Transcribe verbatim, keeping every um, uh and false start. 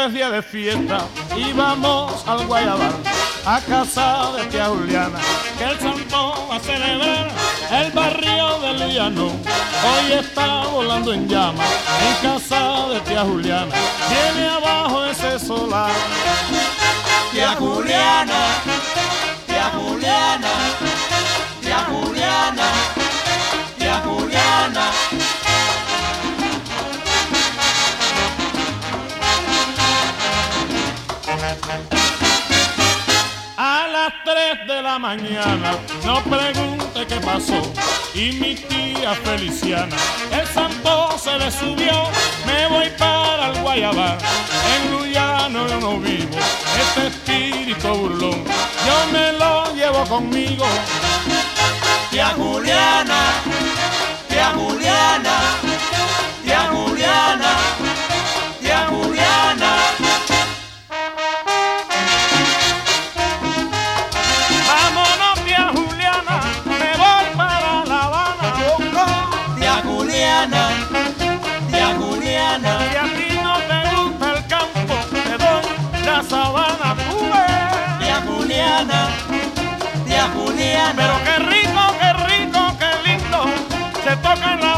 es día de fiesta y vamos al Guayabal, a casa de tía Juliana, que el santo va a celebrar. El barrio del llano hoy está volando en llamas, en casa de tía Juliana viene abajo ese solar. Tía Juliana, tía Juliana, tía Juliana, tía Juliana. A las tres de la mañana, no pregunte qué pasó, y mi tía Feliciana, el santo se le subió. Me voy para el Guayabal, en Luyano yo no vivo, este espíritu burlón, yo me lo llevo conmigo. Tía Juliana, tía Juliana, tía Juliana, tía Juliana. Vámonos, tía Juliana, me voy para La Habana. Tía Juliana, tía Juliana. Si a ti no te gusta el campo, te doy la sabana. ¡Ué! Tía Juliana, tía Juliana. Pero qué rico, qué rico, qué lindo se toca en La